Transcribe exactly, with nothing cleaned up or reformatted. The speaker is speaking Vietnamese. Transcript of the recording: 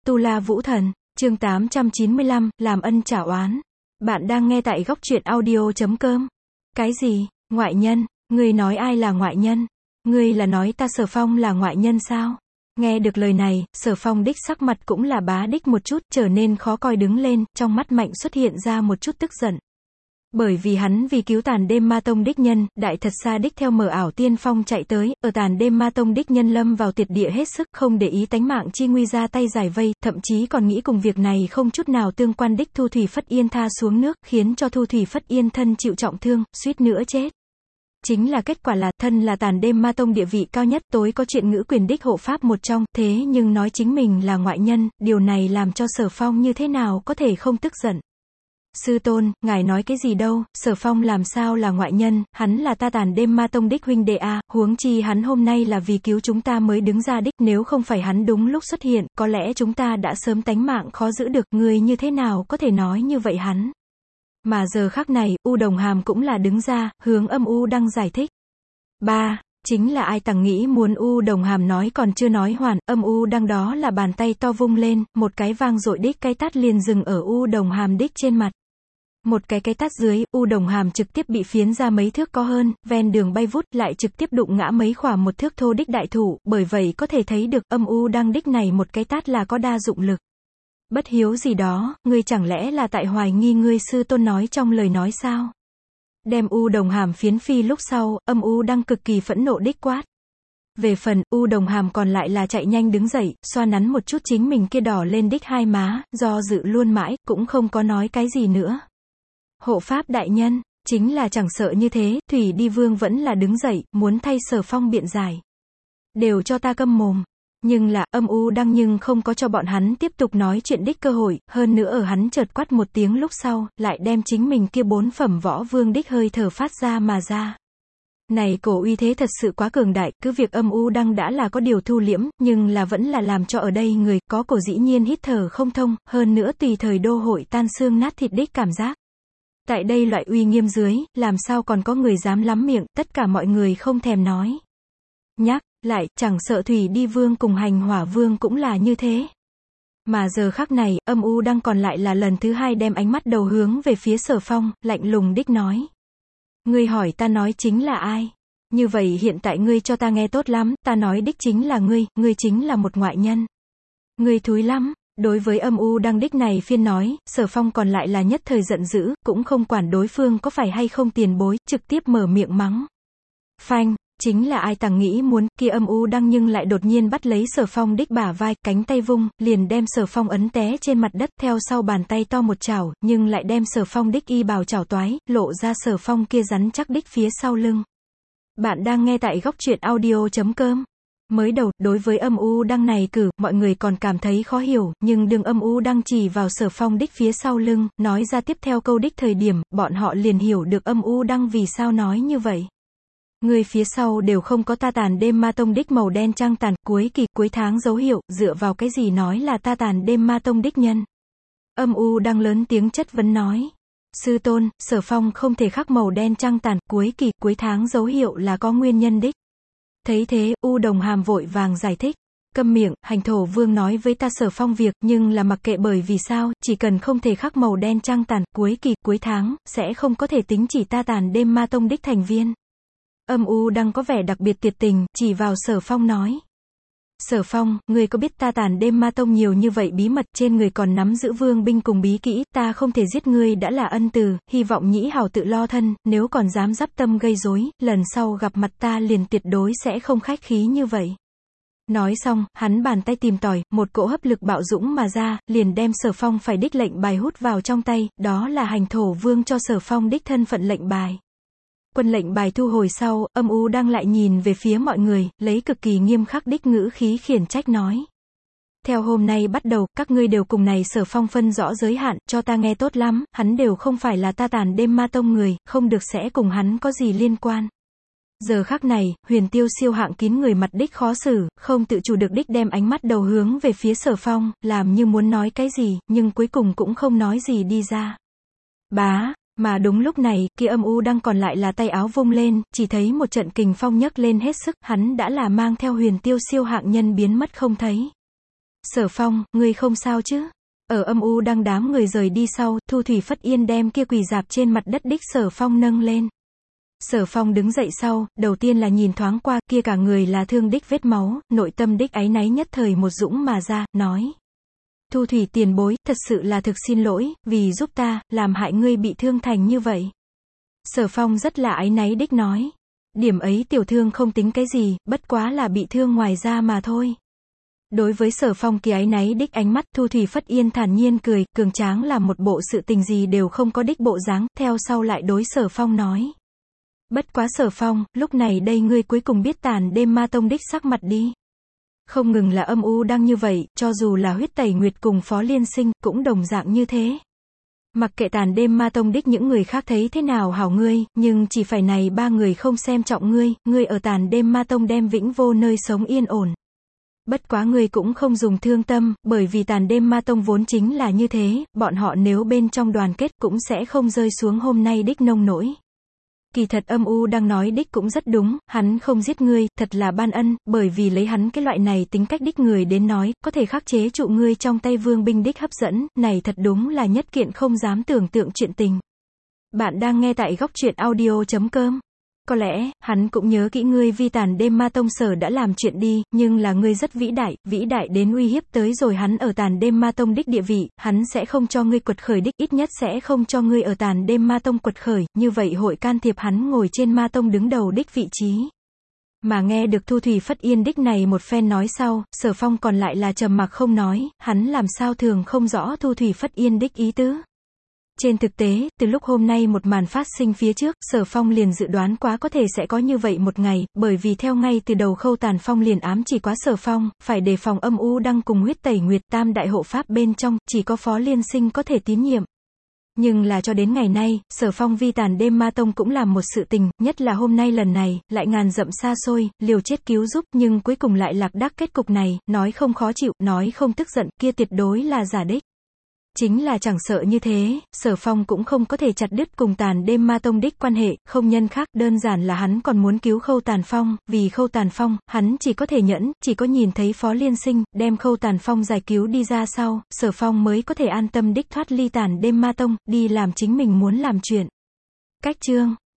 Tu La Vũ Thần, chương tám trăm chín mươi lăm, làm ân trả oán. Bạn đang nghe tại góc truyện audio chấm com. Cái gì? Ngoại nhân? Ngươi nói ai là ngoại nhân? Ngươi là nói ta Sở Phong là ngoại nhân sao? Nghe được lời này, Sở Phong đích sắc mặt cũng là bá đích một chút, trở nên khó coi đứng lên, trong mắt Mạnh xuất hiện ra một chút tức giận. Bởi vì hắn vì cứu tàn đêm ma tông đích nhân, đại thật xa đích theo mở ảo tiên phong chạy tới, ở tàn đêm ma tông đích nhân lâm vào tuyệt địa hết sức, không để ý tánh mạng chi nguy ra tay giải vây, thậm chí còn nghĩ cùng việc này không chút nào tương quan đích Thu Thủy Phất Yên tha xuống nước, khiến cho Thu Thủy Phất Yên thân chịu trọng thương, suýt nữa chết. Chính là kết quả là, thân là tàn đêm ma tông địa vị cao nhất, tối có chuyện ngữ quyền đích hộ pháp một trong, thế nhưng nói chính mình là ngoại nhân, điều này làm cho Sở Phong như thế nào có thể không tức giận. Sư tôn, ngài nói cái gì đâu, Sở Phong làm sao là ngoại nhân, hắn là ta tàn đêm ma tông đích huynh đệ a, huống chi hắn hôm nay là vì cứu chúng ta mới đứng ra đích, nếu không phải hắn đúng lúc xuất hiện, có lẽ chúng ta đã sớm tánh mạng khó giữ được, người như thế nào có thể nói như vậy hắn. Mà giờ khắc này, U Đồng Hàm cũng là đứng ra, hướng Âm U Đăng giải thích. Ba, chính là ai tằng nghĩ muốn U Đồng Hàm nói còn chưa nói hoàn, Âm U Đăng đó là bàn tay to vung lên, một cái vang dội đích cái tát liền dừng ở U Đồng Hàm đích trên mặt. Một cái cái tát dưới, U Đồng Hàm trực tiếp bị phiến ra mấy thước có hơn, ven đường bay vút, lại trực tiếp đụng ngã mấy khỏa một thước thô đích đại thủ, bởi vậy có thể thấy được, Âm U Đăng đích này một cái tát là có đa dụng lực. Bất hiếu gì đó, ngươi chẳng lẽ là tại hoài nghi ngươi sư tôn nói trong lời nói sao? Đem U Đồng Hàm phiến phi lúc sau, Âm U Đăng cực kỳ phẫn nộ đích quát. Về phần, U Đồng Hàm còn lại là chạy nhanh đứng dậy, xoa nắn một chút chính mình kia đỏ lên đích hai má, do dự luôn mãi, cũng không có nói cái gì nữa. Hộ pháp đại nhân, chính là chẳng sợ như thế, Thủy Đi Vương vẫn là đứng dậy, muốn thay Sở Phong biện giải. Đều cho ta câm mồm. Nhưng là, Âm U Đăng nhưng không có cho bọn hắn tiếp tục nói chuyện đích cơ hội, hơn nữa ở hắn chợt quát một tiếng lúc sau, lại đem chính mình kia bốn phẩm võ vương đích hơi thở phát ra mà ra. Này cổ uy thế thật sự quá cường đại, cứ việc Âm U Đăng đã là có điều thu liễm, nhưng là vẫn là làm cho ở đây người có cổ dĩ nhiên hít thở không thông, hơn nữa tùy thời đô hội tan xương nát thịt đích cảm giác. Tại đây loại uy nghiêm dưới, làm sao còn có người dám lắm miệng, tất cả mọi người không thèm nói. Nhắc lại, chẳng sợ Thủy Đi Vương cùng Hành Hỏa Vương cũng là như thế. Mà giờ khắc này, Âm U Đăng còn lại là lần thứ hai đem ánh mắt đầu hướng về phía Sở Phong, lạnh lùng đích nói. Ngươi hỏi ta nói chính là ai? Như vậy hiện tại ngươi cho ta nghe tốt lắm, ta nói đích chính là ngươi, ngươi chính là một ngoại nhân. Ngươi thúi lắm. Đối với Âm U Đăng đích này phiên nói, Sở Phong còn lại là nhất thời giận dữ, cũng không quản đối phương có phải hay không tiền bối, trực tiếp mở miệng mắng. Phanh, chính là ai tằng nghĩ muốn, kia Âm U Đăng nhưng lại đột nhiên bắt lấy Sở Phong đích bả vai, cánh tay vung, liền đem Sở Phong ấn té trên mặt đất, theo sau bàn tay to một chảo, nhưng lại đem Sở Phong đích y bào chảo toái, lộ ra Sở Phong kia rắn chắc đích phía sau lưng. Bạn đang nghe tại góc truyện audio chấm com. Mới đầu, đối với Âm U Đăng này cử, mọi người còn cảm thấy khó hiểu, nhưng đương Âm U Đăng chỉ vào Sở Phong đích phía sau lưng, nói ra tiếp theo câu đích thời điểm, bọn họ liền hiểu được Âm U Đăng vì sao nói như vậy. Người phía sau đều không có ta tàn đêm ma tông đích màu đen trăng tàn, cuối kỳ, cuối tháng dấu hiệu, dựa vào cái gì nói là ta tàn đêm ma tông đích nhân. Âm U Đăng lớn tiếng chất vấn nói. Sư tôn, Sở Phong không thể khắc màu đen trăng tàn, cuối kỳ, cuối tháng dấu hiệu là có nguyên nhân đích. Thấy thế, U Đồng Hàm vội vàng giải thích. Câm miệng, Hành Thổ Vương nói với ta Sở Phong việc, nhưng là mặc kệ bởi vì sao, chỉ cần không thể khắc màu đen trăng tàn, cuối kỳ, cuối tháng, sẽ không có thể tính chỉ ta tàn đêm ma tông đích thành viên. Âm U Đăng có vẻ đặc biệt tuyệt tình, chỉ vào Sở Phong nói. Sở Phong, ngươi có biết ta tàn đêm ma tông nhiều như vậy bí mật, trên người còn nắm giữ vương binh cùng bí kỹ, ta không thể giết ngươi đã là ân từ, hy vọng nhĩ hảo tự lo thân, nếu còn dám giáp tâm gây rối, lần sau gặp mặt ta liền tuyệt đối sẽ không khách khí như vậy. Nói xong, hắn bàn tay tìm tòi, một cỗ hấp lực bạo dũng mà ra, liền đem Sở Phong phải đích lệnh bài hút vào trong tay, đó là Hành Thổ Vương cho Sở Phong đích thân phận lệnh bài. Quân lệnh bài thu hồi sau, Âm U Đăng lại nhìn về phía mọi người, lấy cực kỳ nghiêm khắc đích ngữ khí khiển trách nói. Theo hôm nay bắt đầu, các ngươi đều cùng này Sở Phong phân rõ giới hạn, cho ta nghe tốt lắm, hắn đều không phải là ta tàn đêm ma tông người, không được sẽ cùng hắn có gì liên quan. Giờ khắc này, Huyền Tiêu siêu hạng kín người mặt đích khó xử, không tự chủ được đích đem ánh mắt đầu hướng về phía Sở Phong, làm như muốn nói cái gì, nhưng cuối cùng cũng không nói gì đi ra. Bá. Mà đúng lúc này, kia Âm U Đăng còn lại là tay áo vung lên, chỉ thấy một trận kình phong nhấc lên hết sức, hắn đã là mang theo Huyền Tiêu siêu hạng nhân biến mất không thấy. Sở Phong, ngươi không sao chứ? Ở âm u đang đám người rời đi sau, Thu Thủy Phất Yên đem kia quỳ dạp trên mặt đất đích Sở Phong nâng lên. Sở Phong đứng dậy sau, đầu tiên là nhìn thoáng qua, kia cả người là thương đích vết máu, nội tâm đích áy náy nhất thời một dũng mà ra, nói. Thu Thủy tiền bối, thật sự là thực xin lỗi, vì giúp ta, làm hại ngươi bị thương thành như vậy. Sở Phong rất là áy náy đích nói. Điểm ấy tiểu thương không tính cái gì, bất quá là bị thương ngoài da mà thôi. Đối với Sở Phong kia áy náy đích ánh mắt, Thu Thủy Phất Yên thản nhiên cười, cường tráng là một bộ sự tình gì đều không có đích bộ dáng, theo sau lại đối Sở Phong nói. Bất quá Sở Phong, lúc này đây ngươi cuối cùng biết Tàn Đêm Ma Tông đích sắc mặt đi. Không ngừng là âm u đang như vậy, cho dù là Huyết Tẩy Nguyệt cùng Phó Liên Sinh, cũng đồng dạng như thế. Mặc kệ Tàn Đêm Ma Tông đích những người khác thấy thế nào hảo ngươi, nhưng chỉ phải này ba người không xem trọng ngươi, ngươi ở Tàn Đêm Ma Tông đem vĩnh vô nơi sống yên ổn. Bất quá ngươi cũng không dùng thương tâm, bởi vì Tàn Đêm Ma Tông vốn chính là như thế, bọn họ nếu bên trong đoàn kết cũng sẽ không rơi xuống hôm nay đích nông nỗi. Kỳ thật âm u đang nói đích cũng rất đúng, hắn không giết ngươi, thật là ban ân, bởi vì lấy hắn cái loại này tính cách đích người đến nói, có thể khắc chế trụ ngươi trong tay vương binh đích hấp dẫn, này thật đúng là nhất kiện không dám tưởng tượng chuyện tình. Bạn đang nghe tại góc truyện audio chấm com. Có lẽ, hắn cũng nhớ kỹ ngươi vì Tàn Đêm Ma Tông sở đã làm chuyện đi, nhưng là ngươi rất vĩ đại, vĩ đại đến uy hiếp tới rồi hắn ở Tàn Đêm Ma Tông đích địa vị, hắn sẽ không cho ngươi quật khởi đích, ít nhất sẽ không cho ngươi ở Tàn Đêm Ma Tông quật khởi, như vậy hội can thiệp hắn ngồi trên Ma Tông đứng đầu đích vị trí. Mà nghe được Thu Thủy Phất Yên đích này một phen nói sau, Sở Phong còn lại là trầm mặc không nói, hắn làm sao thường không rõ Thu Thủy Phất Yên đích ý tứ. Trên thực tế, từ lúc hôm nay một màn phát sinh phía trước, Sở Phong liền dự đoán quá có thể sẽ có như vậy một ngày, bởi vì theo ngay từ đầu Khâu Tàn Phong liền ám chỉ quá Sở Phong, phải đề phòng âm u đang cùng Huyết Tẩy Nguyệt tam đại hộ pháp bên trong, chỉ có Phó Liên Sinh có thể tín nhiệm. Nhưng là cho đến ngày nay, Sở Phong vi Tàn Đêm Ma Tông cũng làm một sự tình, nhất là hôm nay lần này, lại ngàn dặm xa xôi, liều chết cứu giúp, nhưng cuối cùng lại lạc đắc kết cục này, nói không khó chịu, nói không tức giận, kia tuyệt đối là giả đích. Chính là chẳng sợ như thế, Sở Phong cũng không có thể chặt đứt cùng Tàn Đêm Ma Tông đích quan hệ, không nhân khác, đơn giản là hắn còn muốn cứu Khâu Tàn Phong, vì Khâu Tàn Phong, hắn chỉ có thể nhẫn, chỉ có nhìn thấy Phó Liên Sinh, đem Khâu Tàn Phong giải cứu đi ra sau, Sở Phong mới có thể an tâm đích thoát ly Tàn Đêm Ma Tông, đi làm chính mình muốn làm chuyện. Cách chương